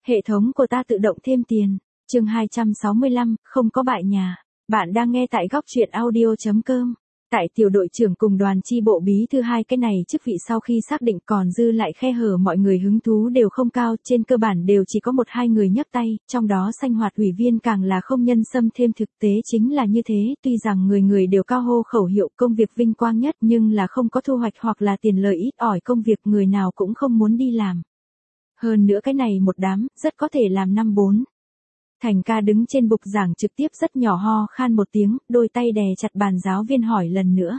Hệ thống của ta tự động thêm tiền. Chương 265, không có bại nhà. Bạn đang nghe tại góc truyện audio.com. Tại tiểu đội trưởng cùng đoàn chi bộ bí thư hai cái này chức vị sau khi xác định còn dư lại khe hở mọi người hứng thú đều không cao, trên cơ bản đều chỉ có một hai người nhấc tay, trong đó sanh hoạt ủy viên càng là không nhân xâm thêm thực tế chính là như thế, tuy rằng người người đều cao hô khẩu hiệu công việc vinh quang nhất nhưng là không có thu hoạch hoặc là tiền lời ít ỏi công việc người nào cũng không muốn đi làm. Hơn nữa cái này một đám, rất có thể làm năm bốn. Thành ca đứng trên bục giảng trực tiếp rất nhỏ ho khan một tiếng, đôi tay đè chặt bàn giáo viên hỏi lần nữa.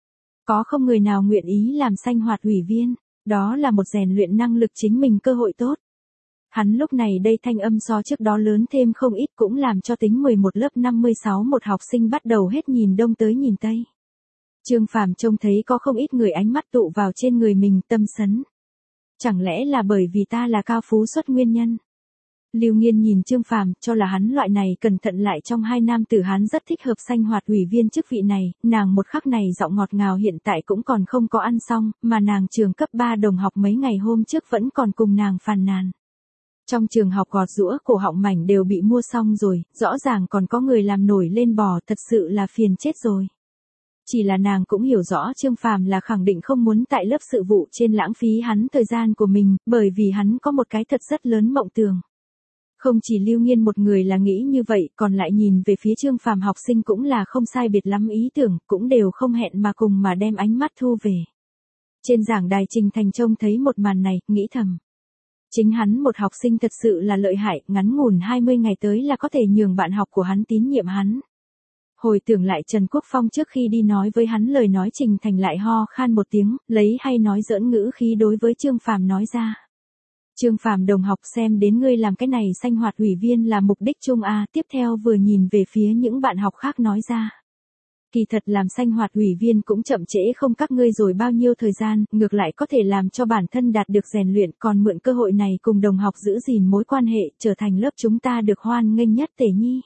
Có không người nào nguyện ý làm sanh hoạt ủy viên, đó là một rèn luyện năng lực chính mình cơ hội tốt. Hắn lúc này đây thanh âm so trước đó lớn thêm không ít cũng làm cho tính 11 lớp 56 một học sinh bắt đầu hết nhìn đông tới nhìn tây. Trương Phàm trông thấy có không ít người ánh mắt tụ vào trên người mình tâm sấn. Chẳng lẽ là bởi vì ta là cao phú xuất nguyên nhân? Lưu Nghiên nhìn Trương Phàm, cho là hắn loại này cẩn thận lại trong hai nam tử hắn rất thích hợp sanh hoạt ủy viên chức vị này, nàng một khắc này giọng ngọt ngào hiện tại cũng còn không có ăn xong, mà nàng trường cấp 3 đồng học mấy ngày hôm trước vẫn còn cùng nàng phàn nàn. Trong trường học gọt giũa cổ họng mảnh đều bị mua xong rồi, rõ ràng còn có người làm nổi lên bò, thật sự là phiền chết rồi. Chỉ là nàng cũng hiểu rõ Trương Phàm là khẳng định không muốn tại lớp sự vụ trên lãng phí hắn thời gian của mình, bởi vì hắn có một cái thật rất lớn mộng tưởng. Không chỉ Lưu Nghiên một người là nghĩ như vậy, còn lại nhìn về phía Trương Phàm học sinh cũng là không sai biệt lắm ý tưởng, cũng đều không hẹn mà cùng mà đem ánh mắt thu về. Trên giảng đài Trình Thành trông thấy một màn này, nghĩ thầm. Chính hắn một học sinh thật sự là lợi hại, ngắn ngủn 20 ngày tới là có thể nhường bạn học của hắn tín nhiệm hắn. Hồi tưởng lại Trần Quốc Phong trước khi đi nói với hắn lời nói Trình Thành lại ho khan một tiếng, lấy hay nói giỡn ngữ khí đối với Trương Phàm nói ra. Trương Phàm đồng học xem đến ngươi làm cái này sanh hoạt ủy viên là mục đích chung a, tiếp theo vừa nhìn về phía những bạn học khác nói ra. Kỳ thật làm sanh hoạt ủy viên cũng chậm trễ không các ngươi rồi bao nhiêu thời gian, ngược lại có thể làm cho bản thân đạt được rèn luyện, còn mượn cơ hội này cùng đồng học giữ gìn mối quan hệ, trở thành lớp chúng ta được hoan nghênh nhất Tề Nhi.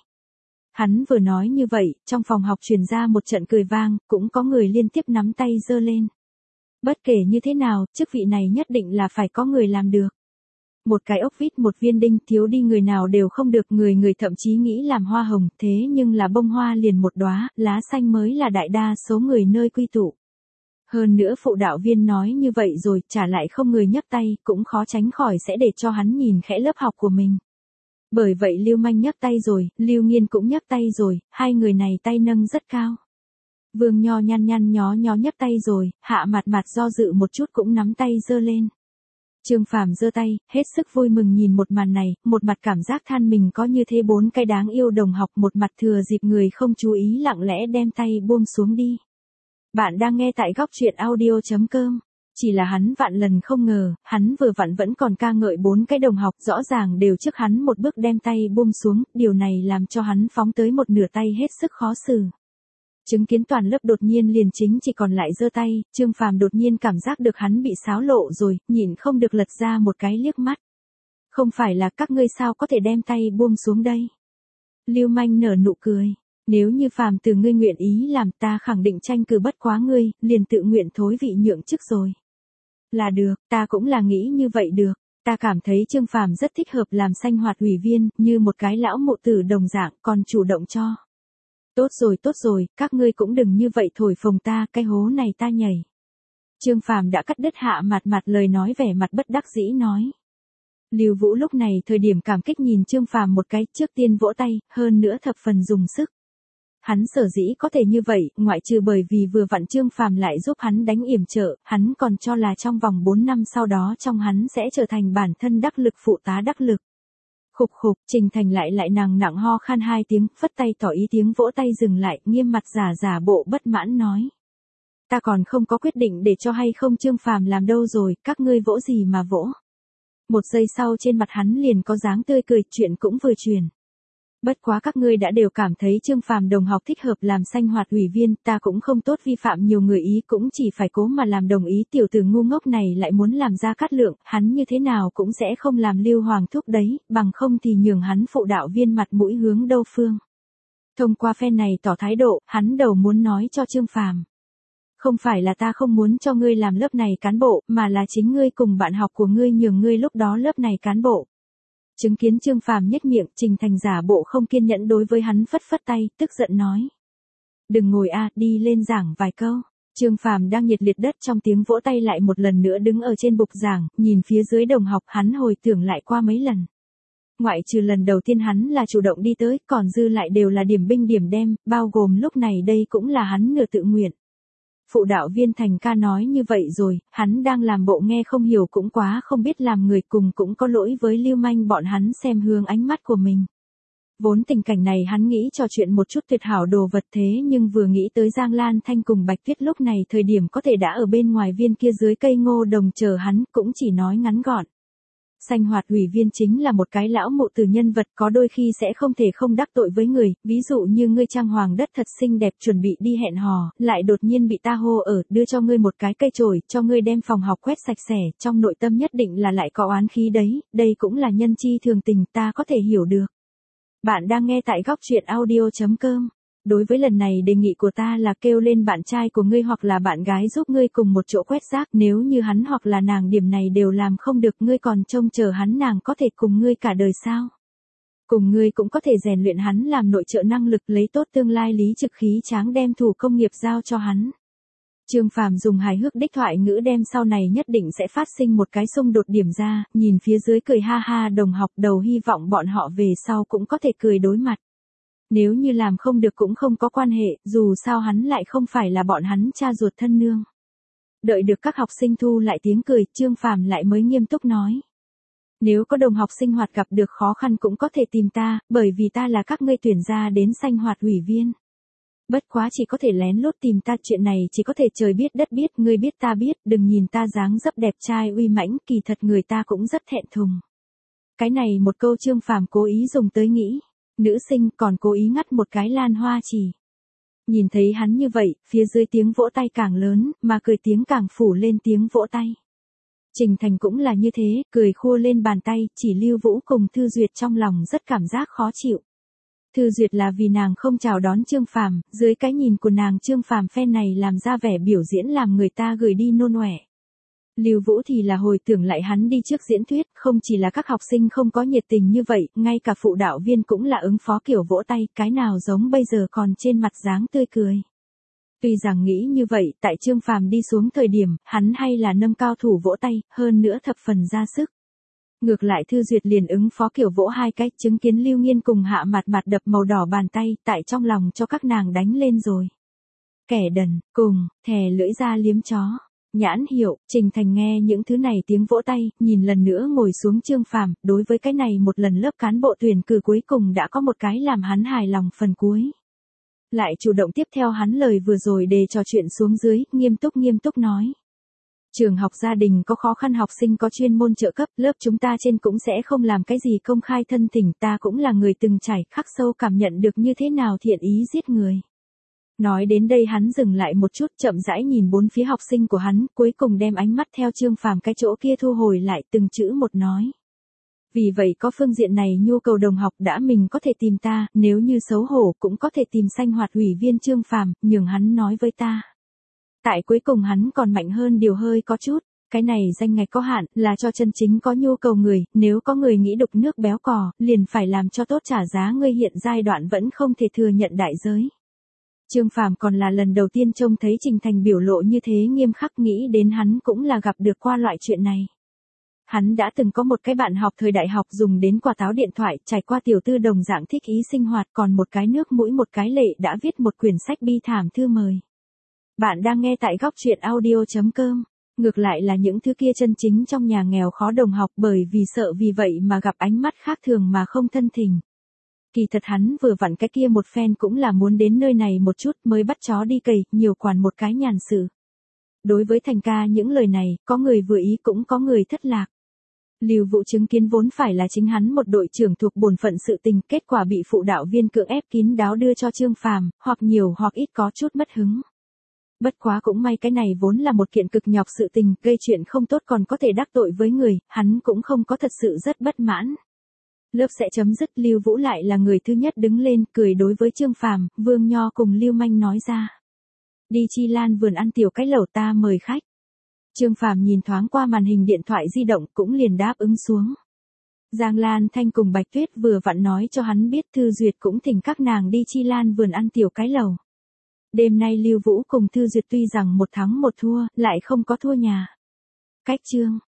Hắn vừa nói như vậy, trong phòng học truyền ra một trận cười vang, cũng có người liên tiếp nắm tay giơ lên. Bất kể như thế nào, chức vị này nhất định là phải có người làm được. Một cái ốc vít một viên đinh thiếu đi người nào đều không được, người thậm chí nghĩ làm hoa hồng, thế nhưng là bông hoa liền một đóa, lá xanh mới là đại đa số người nơi quy tụ. Hơn nữa phụ đạo viên nói như vậy rồi, trả lại không người nhấc tay, cũng khó tránh khỏi sẽ để cho hắn nhìn khẽ lớp học của mình. Bởi vậy Lưu Manh nhấc tay rồi, Lưu Nghiên cũng nhấc tay rồi, hai người này tay nâng rất cao. Vương Nho nhăn nhó nhấc tay rồi, Hạ Mạt do dự một chút cũng nắm tay giơ lên. Trương Phàm giơ tay, hết sức vui mừng nhìn một màn này, một mặt cảm giác than mình có như thế bốn cái đáng yêu đồng học, một mặt thừa dịp người không chú ý lặng lẽ đem tay buông xuống đi. Bạn đang nghe tại góc truyện audio.com. Chỉ là hắn vạn lần không ngờ, hắn vừa vặn vẫn còn ca ngợi bốn cái đồng học rõ ràng đều trước hắn một bước đem tay buông xuống, điều này làm cho hắn phóng tới một nửa tay hết sức khó xử. Chứng kiến toàn lớp đột nhiên liền chính chỉ còn lại giơ tay, Trương Phàm đột nhiên cảm giác được hắn bị xáo lộ rồi, nhịn không được lật ra một cái liếc mắt. Không phải là các ngươi sao có thể đem tay buông xuống đây? Lưu Manh nở nụ cười. Nếu như Phàm từ ngươi nguyện ý làm ta khẳng định tranh cử bất quá ngươi, liền tự nguyện thối vị nhượng chức rồi. Là được, ta cũng là nghĩ như vậy được. Ta cảm thấy Trương Phàm rất thích hợp làm sanh hoạt ủy viên, như một cái lão mụ tử đồng dạng, còn chủ động cho. Tốt rồi, các ngươi cũng đừng như vậy thổi phồng ta, cái hố này ta nhảy. Trương Phàm đã cắt đứt Hạ Mạt lời nói vẻ mặt bất đắc dĩ nói. Lưu Vũ lúc này thời điểm cảm kích nhìn Trương Phàm một cái, trước tiên vỗ tay, hơn nữa thập phần dùng sức. Hắn sở dĩ có thể như vậy, ngoại trừ bởi vì vừa vặn Trương Phàm lại giúp hắn đánh yểm trợ, hắn còn cho là trong vòng 4 năm sau đó trong hắn sẽ trở thành bản thân đắc lực phụ tá đắc lực. Khục, Trình Thành lại nàng nặng ho khan hai tiếng, phất tay tỏ ý tiếng vỗ tay dừng lại, nghiêm mặt giả bộ bất mãn nói. Ta còn không có quyết định để cho hay không Trương Phàm làm đâu rồi, các ngươi vỗ gì mà vỗ. Một giây sau trên mặt hắn liền có dáng tươi cười, chuyện cũng vừa truyền. Bất quá các ngươi đã đều cảm thấy Trương Phàm đồng học thích hợp làm sanh hoạt ủy viên, ta cũng không tốt vi phạm nhiều người ý, cũng chỉ phải cố mà làm đồng ý. Tiểu tử ngu ngốc này lại muốn làm Gia Cát Lượng, hắn như thế nào cũng sẽ không làm Lưu Hoàng thúc đấy, bằng không thì nhường hắn phụ đạo viên mặt mũi hướng đâu phương. Thông qua phen này tỏ thái độ, hắn đầu muốn nói cho Trương Phàm. Không phải là ta không muốn cho ngươi làm lớp này cán bộ, mà là chính ngươi cùng bạn học của ngươi nhường ngươi lúc đó lớp này cán bộ. Chứng kiến Trương Phàm nhếch miệng, Trình Thành giả bộ không kiên nhẫn đối với hắn phất phất tay, tức giận nói. Đừng ngồi đi lên giảng vài câu. Trương Phàm đang nhiệt liệt đất trong tiếng vỗ tay lại một lần nữa đứng ở trên bục giảng, nhìn phía dưới đồng học hắn hồi tưởng lại qua mấy lần. Ngoại trừ lần đầu tiên hắn là chủ động đi tới, còn dư lại đều là điểm binh điểm đem, bao gồm lúc này đây cũng là hắn nửa tự nguyện. Phụ đạo viên Thành ca nói như vậy rồi, hắn đang làm bộ nghe không hiểu cũng quá không biết làm người, cùng cũng có lỗi với lưu manh bọn hắn xem hướng ánh mắt của mình. Vốn tình cảnh này hắn nghĩ trò chuyện một chút tuyệt hảo đồ vật, thế nhưng vừa nghĩ tới Giang Lan Thanh cùng Bạch Tuyết lúc này thời điểm có thể đã ở bên ngoài viên kia dưới cây ngô đồng chờ hắn, cũng chỉ nói ngắn gọn. Sanh Hoạt ủy viên chính là một cái lão mụ từ nhân vật, có đôi khi sẽ không thể không đắc tội với người, ví dụ như ngươi trang hoàng đất thật xinh đẹp chuẩn bị đi hẹn hò, lại đột nhiên bị ta hô ở, đưa cho ngươi một cái cây chổi, cho ngươi đem phòng học quét sạch sẽ, trong nội tâm nhất định là lại có oán khí đấy, đây cũng là nhân chi thường tình, ta có thể hiểu được. Bạn đang nghe tại góc truyện audio.com. Đối với lần này đề nghị của ta là kêu lên bạn trai của ngươi hoặc là bạn gái giúp ngươi cùng một chỗ quét rác, nếu như hắn hoặc là nàng điểm này đều làm không được, ngươi còn trông chờ hắn nàng có thể cùng ngươi cả đời sao? Cùng ngươi cũng có thể rèn luyện hắn làm nội trợ năng lực, lấy tốt tương lai lý trực khí tráng đem thủ công nghiệp giao cho hắn. Trương Phàm dùng hài hước đích thoại ngữ đem sau này nhất định sẽ phát sinh một cái xung đột điểm ra, nhìn phía dưới cười ha ha đồng học đầu, hy vọng bọn họ về sau cũng có thể cười đối mặt. Nếu như làm không được cũng không có quan hệ, dù sao hắn lại không phải là bọn hắn cha ruột thân nương. Đợi được các học sinh thu lại tiếng cười, Trương Phàm lại mới nghiêm túc nói. Nếu có đồng học sinh hoạt gặp được khó khăn cũng có thể tìm ta, bởi vì ta là các ngươi tuyển ra đến Sanh Hoạt ủy viên. Bất quá chỉ có thể lén lút tìm ta, chuyện này chỉ có thể trời biết đất biết, ngươi biết ta biết, đừng nhìn ta dáng dấp đẹp trai uy mãnh, kỳ thật người ta cũng rất thẹn thùng. Cái này một câu Trương Phàm cố ý dùng tới nghĩ. Nữ sinh còn cố ý ngắt một cái lan hoa chỉ. Nhìn thấy hắn như vậy, phía dưới tiếng vỗ tay càng lớn, mà cười tiếng càng phủ lên tiếng vỗ tay. Trình Thành cũng là như thế, cười khua lên bàn tay, chỉ Lưu Vũ cùng Thư Duyệt trong lòng rất cảm giác khó chịu. Thư Duyệt là vì nàng không chào đón Trương Phàm, dưới cái nhìn của nàng Trương Phàm phen này làm ra vẻ biểu diễn làm người ta gửi đi nôn ọe. Lưu Vũ thì là hồi tưởng lại hắn đi trước diễn thuyết, không chỉ là các học sinh không có nhiệt tình như vậy, ngay cả phụ đạo viên cũng là ứng phó kiểu vỗ tay, cái nào giống bây giờ còn trên mặt dáng tươi cười. Tuy rằng nghĩ như vậy, tại Trương Phàm đi xuống thời điểm, hắn hay là nâng cao thủ vỗ tay, hơn nữa thập phần ra sức. Ngược lại Thư Duyệt liền ứng phó kiểu vỗ hai cái, chứng kiến Lưu Nghiên cùng Hạ Mạt Mạt đập màu đỏ bàn tay, tại trong lòng cho các nàng đánh lên rồi. Kẻ đần, cùng, thè lưỡi ra liếm chó. Nhãn hiệu, Trình Thành nghe những thứ này tiếng vỗ tay, nhìn lần nữa ngồi xuống Trương Phàm, đối với cái này một lần lớp cán bộ tuyển cử cuối cùng đã có một cái làm hắn hài lòng phần cuối. Lại chủ động tiếp theo hắn lời vừa rồi để trò chuyện xuống dưới, nghiêm túc nói. Trường học gia đình có khó khăn, học sinh có chuyên môn trợ cấp, lớp chúng ta trên cũng sẽ không làm cái gì công khai thân tình, ta cũng là người từng trải, khắc sâu cảm nhận được như thế nào thiện ý giết người. Nói đến đây hắn dừng lại một chút, chậm rãi nhìn bốn phía học sinh của hắn, cuối cùng đem ánh mắt theo Trương Phàm cái chỗ kia thu hồi lại, từng chữ một nói. Vì vậy có phương diện này nhu cầu đồng học đã mình có thể tìm ta, nếu như xấu hổ cũng có thể tìm Sanh Hoạt ủy viên Trương Phàm, nhường hắn nói với ta. Tại cuối cùng hắn còn mạnh hơn điều hơi có chút, cái này danh ngạch có hạn, là cho chân chính có nhu cầu người, nếu có người nghĩ đục nước béo cò, liền phải làm cho tốt, trả giá ngươi hiện giai đoạn vẫn không thể thừa nhận đại giới. Trương Phàm còn là lần đầu tiên trông thấy Trình Thành biểu lộ như thế nghiêm khắc, nghĩ đến hắn cũng là gặp được qua loại chuyện này. Hắn đã từng có một cái bạn học thời đại học dùng đến quả táo điện thoại, trải qua tiểu tư đồng dạng thích ý sinh hoạt, còn một cái nước mũi một cái lệ đã viết một quyển sách bi thảm thư mời. Bạn đang nghe tại góc truyện audio.com. Ngược lại là những thứ kia chân chính trong nhà nghèo khó đồng học, bởi vì sợ vì vậy mà gặp ánh mắt khác thường mà không thân tình. Kỳ thật hắn vừa vặn cái kia một phen cũng là muốn đến nơi này một chút mới bắt chó đi cày, nhiều quản một cái nhàn sự. Đối với Thành ca những lời này, có người vừa ý cũng có người thất lạc. Lưu Vũ chứng kiến vốn phải là chính hắn một đội trưởng thuộc bổn phận sự tình, kết quả bị phụ đạo viên cưỡng ép kín đáo đưa cho Trương Phàm, hoặc nhiều hoặc ít có chút mất hứng. Bất quá cũng may cái này vốn là một kiện cực nhọc sự tình, gây chuyện không tốt còn có thể đắc tội với người, hắn cũng không có thật sự rất bất mãn. Lớp sẽ chấm dứt, Lưu Vũ lại là người thứ nhất đứng lên, cười đối với Trương Phàm, Vương Nho cùng Lưu Manh nói ra. Đi Chi Lan vườn ăn tiểu cái lẩu, ta mời khách. Trương Phàm nhìn thoáng qua màn hình điện thoại di động cũng liền đáp ứng xuống. Giang Lan Thanh cùng Bạch Tuyết vừa vặn nói cho hắn biết Thư Duyệt cũng thỉnh các nàng đi Chi Lan vườn ăn tiểu cái lầu. Đêm nay Lưu Vũ cùng Thư Duyệt tuy rằng 1 thắng 1 thua, lại không có thua nhà. Cách chương.